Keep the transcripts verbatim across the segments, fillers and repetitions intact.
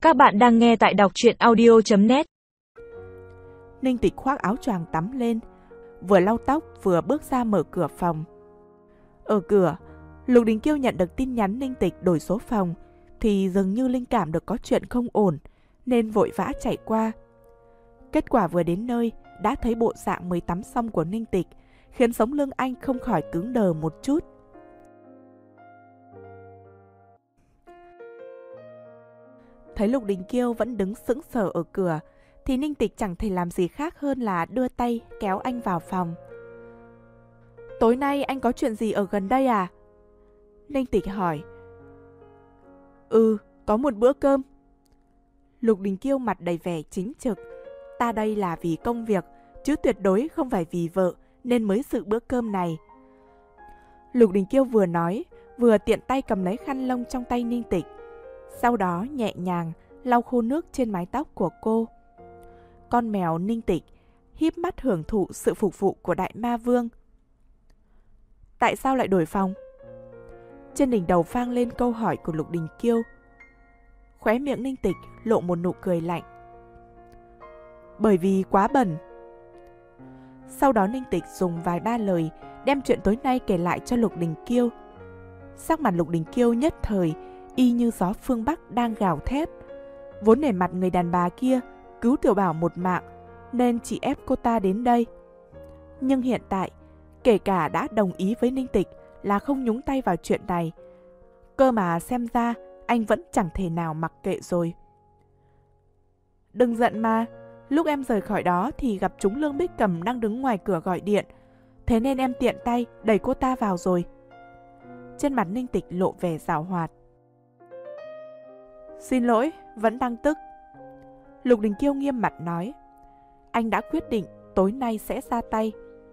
Các bạn đang nghe tại đọc truyện audio chấm net. Ninh Tịch khoác áo choàng tắm lên, vừa lau tóc vừa bước ra mở cửa phòng. Ở cửa, Lục Đình Kiêu nhận được tin nhắn Ninh Tịch đổi số phòng, thì dường như linh cảm được có chuyện không ổn, nên vội vã chạy qua. Kết quả vừa đến nơi, đã thấy bộ dạng mới tắm xong của Ninh Tịch, khiến sống lưng anh không khỏi cứng đờ một chút. Thấy Lục Đình Kiêu vẫn đứng sững sờ ở cửa, thì Ninh Tịch chẳng thể làm gì khác hơn là đưa tay kéo anh vào phòng. Tối nay anh có chuyện gì ở gần đây à? Ninh Tịch hỏi. Ừ, có một bữa cơm. Lục Đình Kiêu mặt đầy vẻ chính trực. Ta đây là vì công việc, chứ tuyệt đối không phải vì vợ, nên mới dự bữa cơm này. Lục Đình Kiêu vừa nói, vừa tiện tay cầm lấy khăn lông trong tay Ninh Tịch. Sau đó nhẹ nhàng lau khô nước trên mái tóc của cô. Con mèo Ninh Tịch híp mắt hưởng thụ sự phục vụ của đại ma vương. Tại sao lại đổi phòng? Trên đỉnh đầu vang lên câu hỏi của Lục Đình Kiêu. Khóe miệng Ninh Tịch lộ một nụ cười lạnh. Bởi vì quá bẩn. Sau đó Ninh Tịch dùng vài ba lời đem chuyện tối nay kể lại cho Lục Đình Kiêu. Sắc mặt Lục Đình Kiêu nhất thời y như gió phương Bắc đang gào thét. Vốn nể mặt người đàn bà kia cứu Tiểu Bảo một mạng, nên chỉ ép cô ta đến đây. Nhưng hiện tại, kể cả đã đồng ý với Ninh Tịch là không nhúng tay vào chuyện này, cơ mà xem ra anh vẫn chẳng thể nào mặc kệ rồi. Đừng giận mà, lúc em rời khỏi đó thì gặp chúng Lương Bích Cầm đang đứng ngoài cửa gọi điện, thế nên em tiện tay đẩy cô ta vào rồi. Trên mặt Ninh Tịch lộ vẻ giảo hoạt. Xin lỗi, vẫn đang tức. Lục Đình Kiêu nghiêm mặt nói. Anh đã quyết định tối nay sẽ ra tay.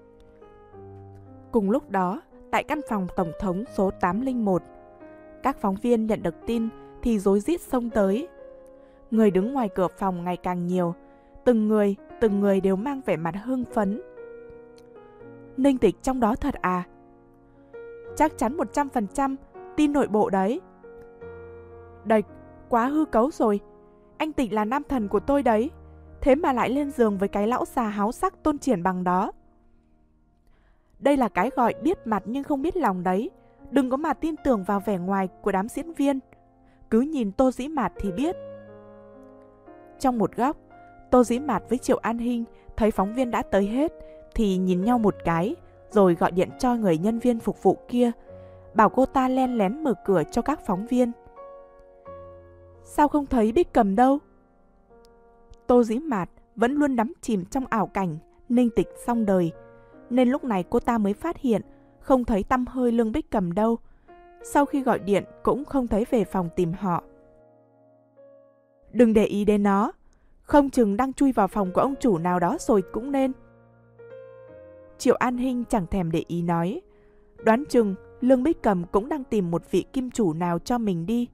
Cùng lúc đó, tại căn phòng tổng thống số tám không một, các phóng viên nhận được tin thì rối rít xông tới. Người đứng ngoài cửa phòng ngày càng nhiều, từng người, từng người đều mang vẻ mặt hưng phấn. Ninh Tịch trong đó thật à? Chắc chắn một trăm phần trăm tin nội bộ đấy. Đệch, quá hư cấu rồi. Anh Tịch là nam thần của tôi đấy, thế mà lại lên giường với cái lão già háo sắc Tôn Triển Bằng đó. Đây là cái gọi biết mặt nhưng không biết lòng đấy. Đừng có mà tin tưởng vào vẻ ngoài của đám diễn viên, cứ nhìn Tô Dĩ Mạt thì biết. Trong một góc, Tô Dĩ Mạt với Triệu An Hinh thấy phóng viên đã tới hết thì nhìn nhau một cái, rồi gọi điện cho người nhân viên phục vụ kia, bảo cô ta len lén mở cửa cho các phóng viên. Sao không thấy Bích Cầm đâu? Tô Dĩ Mạt vẫn luôn đắm chìm trong ảo cảnh Ninh Tịch xong đời, nên lúc này cô ta mới phát hiện không thấy tăm hơi Lương Bích Cầm đâu. Sau khi gọi điện cũng không thấy về phòng tìm họ. Đừng để ý đến nó, không chừng đang chui vào phòng của ông chủ nào đó rồi cũng nên. Triệu An Hinh chẳng thèm để ý nói. Đoán chừng Lương Bích Cầm cũng đang tìm một vị kim chủ nào cho mình đi.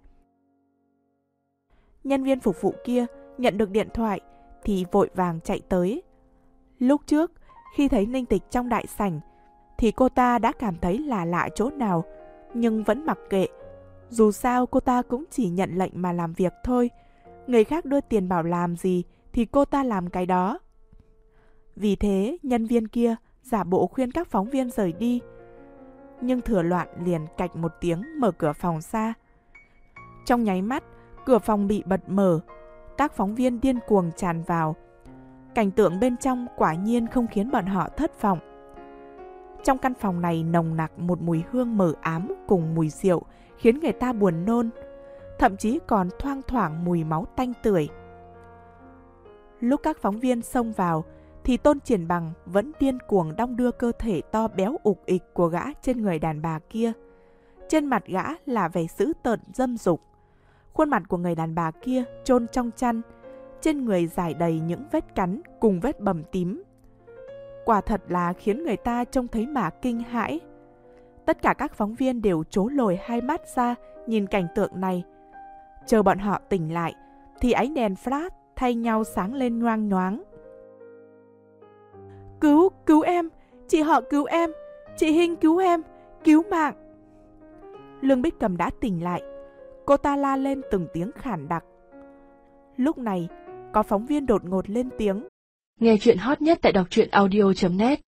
Nhân viên phục vụ kia nhận được điện thoại thì vội vàng chạy tới. Lúc trước, khi thấy Ninh Tịch trong đại sảnh, thì cô ta đã cảm thấy là lạ chỗ nào, nhưng vẫn mặc kệ. Dù sao cô ta cũng chỉ nhận lệnh mà làm việc thôi. Người khác đưa tiền bảo làm gì thì cô ta làm cái đó. Vì thế, nhân viên kia giả bộ khuyên các phóng viên rời đi. Nhưng Thừa Loạn liền cạch một tiếng mở cửa phòng ra. Trong nháy mắt, cửa phòng bị bật mở, các phóng viên điên cuồng tràn vào. Cảnh tượng bên trong quả nhiên không khiến bọn họ thất vọng. Trong căn phòng này nồng nặc một mùi hương mờ ám cùng mùi rượu khiến người ta buồn nôn, thậm chí còn thoang thoảng mùi máu tanh tưởi. Lúc các phóng viên xông vào thì Tôn Triển Bằng vẫn điên cuồng đong đưa cơ thể to béo ục ịch của gã trên người đàn bà kia. Trên mặt gã là vẻ dữ tợn dâm dục. Khuôn mặt của người đàn bà kia chôn trong chăn, trên người rải đầy những vết cắn cùng vết bầm tím. Quả thật là khiến người ta trông thấy mà kinh hãi. Tất cả các phóng viên đều trố lồi hai mắt ra nhìn cảnh tượng này. Chờ bọn họ tỉnh lại thì ánh đèn flash thay nhau sáng lên nhoang nhoáng. Cứu, cứu em, chị họ cứu em, chị Hinh cứu em, cứu mạng. Lương Bích Cầm đã tỉnh lại. Cô ta la lên từng tiếng khản đặc. Lúc này, có phóng viên đột ngột lên tiếng. Nghe chuyện hot nhất tại đọc truyện audio chấm net.